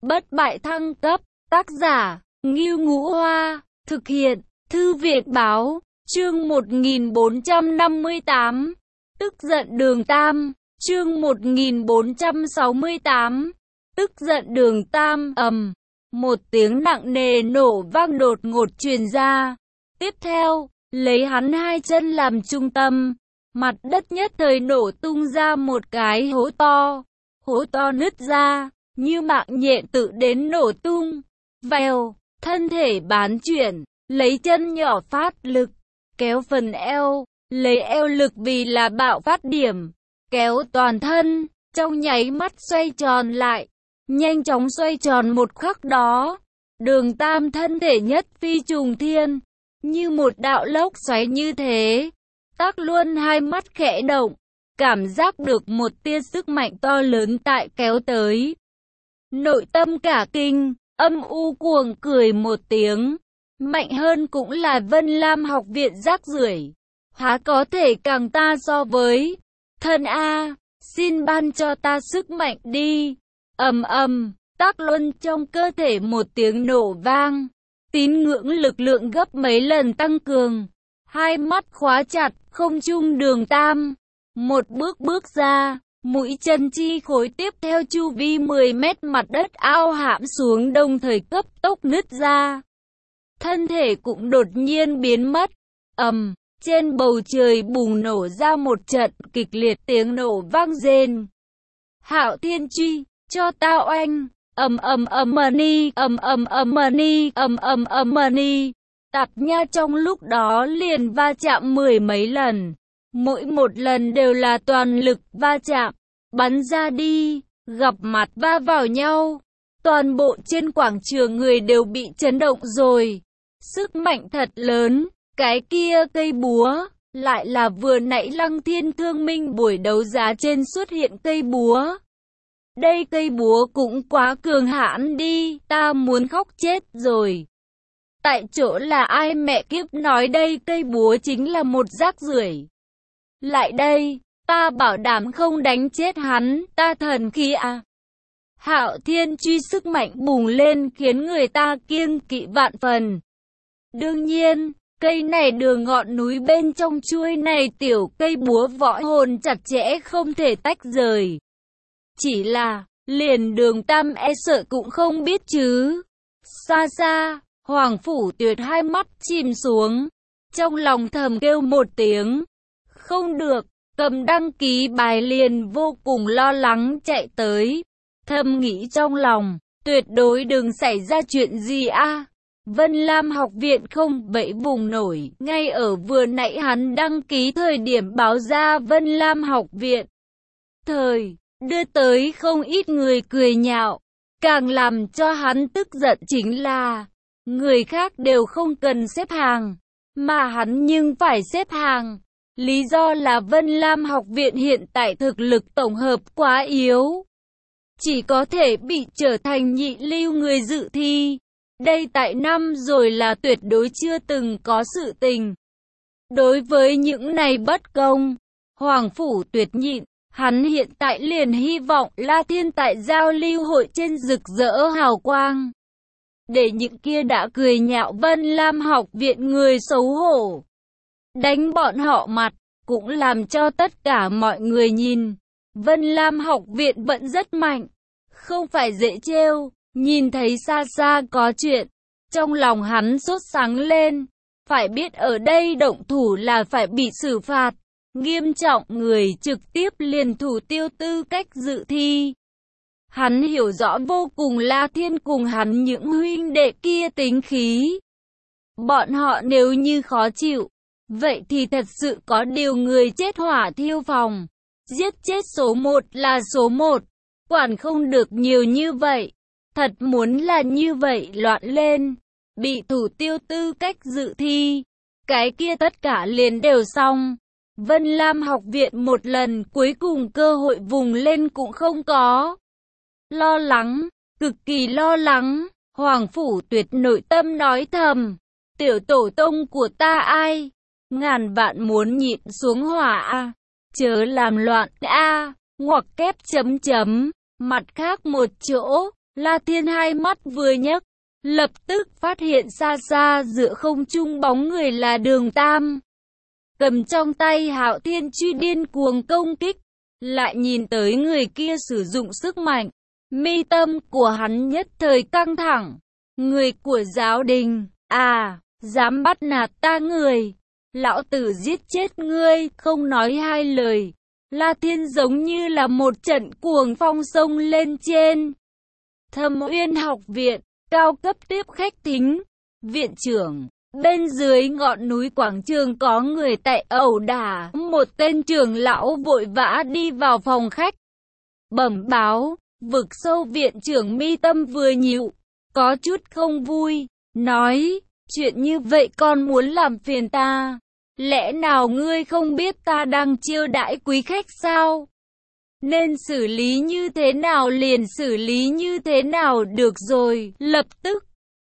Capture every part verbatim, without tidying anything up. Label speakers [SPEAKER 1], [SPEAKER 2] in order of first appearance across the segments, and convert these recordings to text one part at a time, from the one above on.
[SPEAKER 1] Bất bại thăng cấp, tác giả, Ngưu Ngũ Hoa, thực hiện, Thư viện Báo, chương một nghìn bốn trăm năm mươi tám, tức giận Đường Tam, chương một nghìn bốn trăm sáu mươi tám, tức giận Đường Tam, ầm, một tiếng nặng nề nổ vang đột ngột truyền ra. Tiếp theo, lấy hắn hai chân làm trung tâm, mặt đất nhất thời nổ tung ra một cái hố to, hố to nứt ra, như mạng nhện tự đến nổ tung. Vèo, thân thể bán chuyển, lấy chân nhỏ phát lực, kéo phần eo, lấy eo lực vì là bạo phát điểm, kéo toàn thân, trong nháy mắt xoay tròn lại, nhanh chóng xoay tròn một khắc đó. Đường Tam thân thể nhất phi trùng thiên, như một đạo lốc xoáy như thế. Tác Luân hai mắt khẽ động, cảm giác được một tia sức mạnh to lớn tại kéo tới. Nội tâm cả kinh, âm u cuồng cười một tiếng. Mạnh hơn cũng là Vân Lam học viện rác rưởi, há có thể càng ta so với. Thân A, xin ban cho ta sức mạnh đi. Ầm ầm, Tác Luân trong cơ thể một tiếng nổ vang, tín ngưỡng lực lượng gấp mấy lần tăng cường, hai mắt khóa chặt không trung Đường Tam, một bước bước ra, mũi chân chi khối tiếp theo chu vi mười mét mặt đất ao hãm xuống đồng thời cấp tốc nứt ra. Thân thể cũng đột nhiên biến mất. Ầm, trên bầu trời bùng nổ ra một trận kịch liệt tiếng nổ vang rền. Hạo Thiên Truy, cho tao oanh. Ầm ầm ầm ni, ầm ầm ầm ni, ầm ầm ầm ni. Tạp Nha trong lúc đó liền va chạm mười mấy lần, mỗi một lần đều là toàn lực va chạm, bắn ra đi, gặp mặt va vào nhau. Toàn bộ trên quảng trường người đều bị chấn động rồi. Sức mạnh thật lớn, cái kia cây búa, lại là vừa nãy Lăng Thiên Thương Minh buổi đấu giá trên xuất hiện cây búa. Đây cây búa cũng quá cường hãn đi, ta muốn khóc chết rồi. Tại chỗ là ai mẹ kiếp nói đây cây búa chính là một rác rưởi. Lại đây, ta bảo đảm không đánh chết hắn, ta thần khí à. Hạo Thiên Truy sức mạnh bùng lên khiến người ta kiêng kỵ vạn phần. Đương nhiên, cây này đường ngọn núi bên trong chuôi này tiểu cây búa võ hồn chặt chẽ không thể tách rời. Chỉ là, liền Đường Tam e sợ cũng không biết chứ. Xa xa, Hoàng Phủ Tuyệt hai mắt chìm xuống, trong lòng thầm kêu một tiếng. Không được, cầm đăng ký bài liền vô cùng lo lắng chạy tới. Thầm nghĩ trong lòng, tuyệt đối đừng xảy ra chuyện gì a. Vân Lam học viện không vậy vùng nổi, ngay ở vừa nãy hắn đăng ký thời điểm báo ra Vân Lam học viện. Thời, đưa tới không ít người cười nhạo, càng làm cho hắn tức giận chính là, người khác đều không cần xếp hàng, mà hắn nhưng phải xếp hàng. Lý do là Vân Lam học viện hiện tại thực lực tổng hợp quá yếu, chỉ có thể bị trở thành nhị lưu người dự thi. Đây tại năm rồi là tuyệt đối chưa từng có sự tình. Đối với những này bất công, Hoàng Phủ Tuyệt nhịn, hắn hiện tại liền hy vọng La Thiên tại giao lưu hội trên rực rỡ hào quang, để những kia đã cười nhạo Vân Lam học viện người xấu hổ, đánh bọn họ mặt, cũng làm cho tất cả mọi người nhìn, Vân Lam học viện vẫn rất mạnh, không phải dễ trêu. Nhìn thấy xa xa có chuyện, trong lòng hắn sốt sáng lên, phải biết ở đây động thủ là phải bị xử phạt, nghiêm trọng người trực tiếp liền thủ tiêu tư cách dự thi. Hắn hiểu rõ vô cùng La Thiên cùng hắn những huynh đệ kia tính khí. Bọn họ nếu như khó chịu, vậy thì thật sự có điều người chết hỏa thiêu phòng, giết chết số một là số một, quản không được nhiều như vậy. Thật muốn là như vậy loạn lên, bị thủ tiêu tư cách dự thi, cái kia tất cả liền đều xong. Vân Lam học viện một lần cuối cùng cơ hội vùng lên cũng không có. Lo lắng, cực kỳ lo lắng, Hoàng Phủ Tuyệt nội tâm nói thầm, tiểu tổ tông của ta ai, ngàn vạn muốn nhịn xuống hỏa a, chớ làm loạn a, ngoặc kép chấm chấm, mặt khác một chỗ. La Thiên hai mắt vừa nhấc, lập tức phát hiện xa xa giữa không trung bóng người là Đường Tam. Cầm trong tay Hạo Thiên Truy điên cuồng công kích, lại nhìn tới người kia sử dụng sức mạnh. Mi tâm của hắn nhất thời căng thẳng. Người của giáo đình, à, dám bắt nạt ta người, lão tử giết chết ngươi, không nói hai lời. La Thiên giống như là một trận cuồng phong sông lên trên. Thâm Uyên học viện, cao cấp tiếp khách thính, viện trưởng. Bên dưới ngọn núi quảng trường có người tại ẩu đả, một tên trưởng lão vội vã đi vào phòng khách. Bẩm báo, vực sâu viện trưởng mi tâm vừa nhịu, có chút không vui, nói, chuyện như vậy con muốn làm phiền ta. Lẽ nào ngươi không biết ta đang chiêu đãi quý khách sao? Nên xử lý như thế nào liền xử lý như thế nào được rồi, lập tức.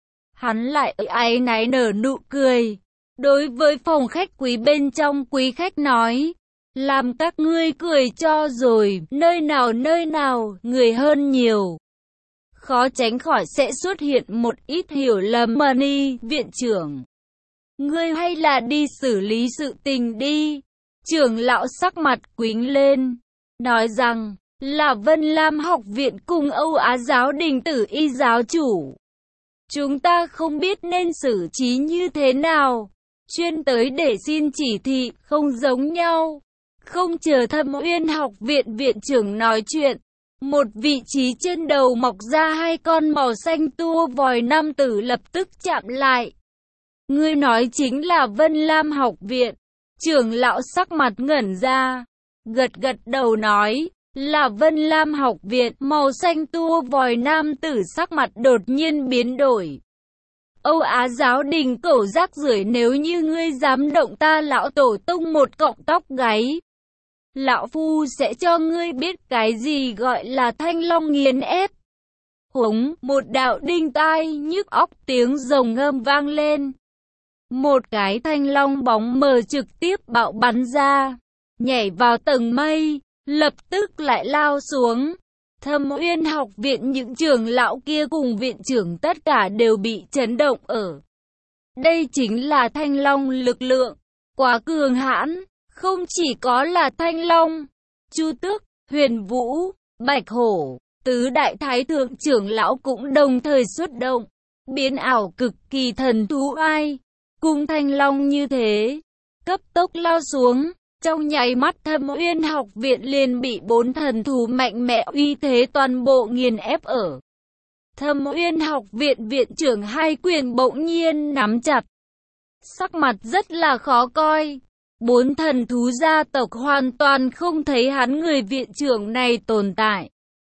[SPEAKER 1] Hắn lại áy náy nở nụ cười. Đối với phòng khách quý bên trong quý khách nói, làm các ngươi cười cho rồi, nơi nào nơi nào, người hơn nhiều. Khó tránh khỏi sẽ xuất hiện một ít hiểu lầm mà đi, viện trưởng. Ngươi hay là đi xử lý sự tình đi. Trưởng lão sắc mặt quĩnh lên, nói rằng, là Vân Lam học viện cùng Âu Á giáo đình Tử Y giáo chủ. Chúng ta không biết nên xử trí như thế nào, chuyên tới để xin chỉ thị, không giống nhau. Không chờ Thâm Uyên học viện viện trưởng nói chuyện, một vị trí trên đầu mọc ra hai con màu xanh tua vòi nam tử lập tức chạm lại. Ngươi nói chính là Vân Lam học viện. Trưởng lão sắc mặt ngẩn ra, gật gật đầu nói, là Vân Lam học viện. Màu xanh tua vòi nam tử sắc mặt đột nhiên biến đổi. Âu Á giáo đình cẩu rác rưởi, nếu như ngươi dám động ta lão tổ tông một cọng tóc gáy, lão phu sẽ cho ngươi biết cái gì gọi là thanh long nghiền ép. Húng, một đạo đinh tai nhức óc tiếng rồng ngâm vang lên. Một cái thanh long bóng mờ trực tiếp bạo bắn ra, nhảy vào tầng mây, lập tức lại lao xuống. Thâm Uyên học viện những trưởng lão kia cùng viện trưởng tất cả đều bị chấn động ở. Đây chính là thanh long lực lượng, quá cường hãn, không chỉ có là thanh long, Chu Tước, Huyền Vũ, Bạch Hổ, tứ đại thái thượng trưởng lão cũng đồng thời xuất động, biến ảo cực kỳ thần thú ai. Cùng thanh long như thế, cấp tốc lao xuống, trong nháy mắt Thâm Uyên học viện liền bị bốn thần thú mạnh mẽ uy thế toàn bộ nghiền ép ở. Thâm Uyên học viện viện trưởng hai quyền bỗng nhiên nắm chặt, sắc mặt rất là khó coi. Bốn thần thú gia tộc hoàn toàn không thấy hắn người viện trưởng này tồn tại.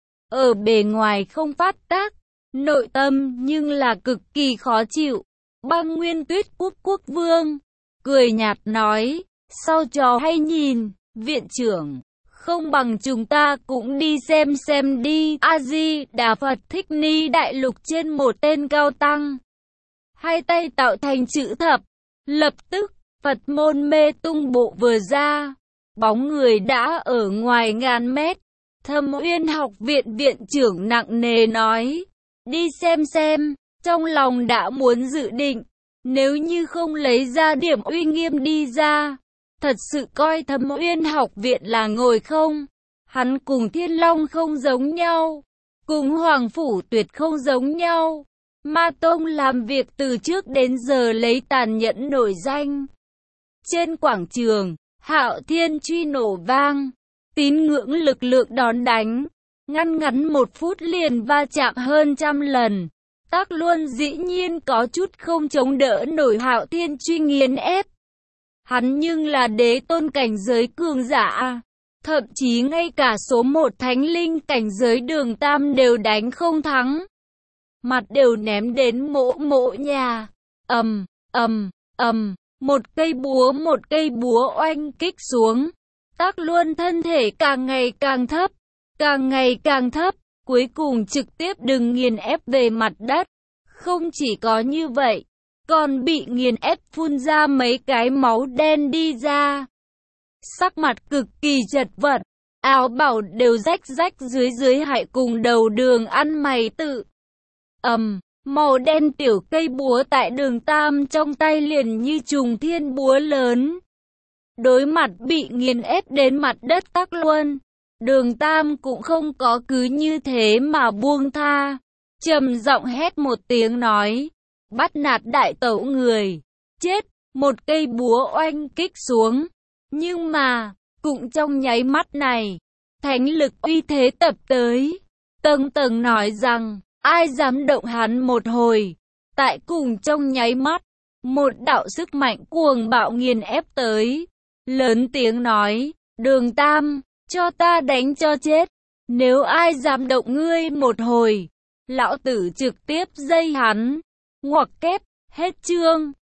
[SPEAKER 1] Ở bề ngoài không phát tác, nội tâm nhưng là cực kỳ khó chịu. Băng Nguyên Tuyết Quốc quốc vương cười nhạt nói, sau trò hay nhìn, viện trưởng, không bằng chúng ta cũng đi xem xem đi. A Di Đà Phật Thích Ni đại lục trên một tên cao tăng, hai tay tạo thành chữ thập, lập tức Phật môn mê tung bộ vừa ra, bóng người đã ở ngoài ngàn mét. Thâm Uyên học viện viện trưởng nặng nề nói, đi xem xem. Trong lòng đã muốn dự định, nếu như không lấy ra điểm uy nghiêm đi ra, thật sự coi Thâm Uyên học viện là ngồi không. Hắn cùng Thiên Long không giống nhau, cùng Hoàng Phủ Tuyệt không giống nhau. Ma Tông làm việc từ trước đến giờ lấy tàn nhẫn nổi danh. Trên quảng trường, Hạo Thiên Truy nổ vang, tín ngưỡng lực lượng đón đánh, ngăn ngắn một phút liền va chạm hơn trăm lần. Tác Luân dĩ nhiên có chút không chống đỡ nổi Hạo Thiên Truy nghiền ép. Hắn nhưng là đế tôn cảnh giới cường giả, thậm chí ngay cả số một thánh linh cảnh giới Đường Tam đều đánh không thắng. Mặt đều ném đến mỗ mỗ nhà. Ầm, ầm, ầm, một cây búa một cây búa oanh kích xuống. Tác Luân thân thể càng ngày càng thấp, càng ngày càng thấp. Cuối cùng trực tiếp đừng nghiền ép về mặt đất. Không chỉ có như vậy, còn bị nghiền ép phun ra mấy cái máu đen đi ra. Sắc mặt cực kỳ chật vật, áo bào đều rách rách dưới dưới hại cùng đầu đường ăn mày tự. ầm, màu đen tiểu cây búa tại Đường Tam trong tay liền như trùng thiên búa lớn. Đối mặt bị nghiền ép đến mặt đất tắc luôn. Đường Tam cũng không có cứ như thế mà buông tha. Trầm giọng hét một tiếng nói, bắt nạt đại tẩu người, chết, một cây búa oanh kích xuống. Nhưng mà, cũng trong nháy mắt này, thánh lực uy thế tập tới. Tầng tầng nói rằng, ai dám động hắn một hồi. Tại cùng trong nháy mắt, một đạo sức mạnh cuồng bạo nghiền ép tới. Lớn tiếng nói, Đường Tam, cho ta đánh cho chết. Nếu ai dám động ngươi một hồi, lão tử trực tiếp dây hắn. Ngoặc kép, hết chương.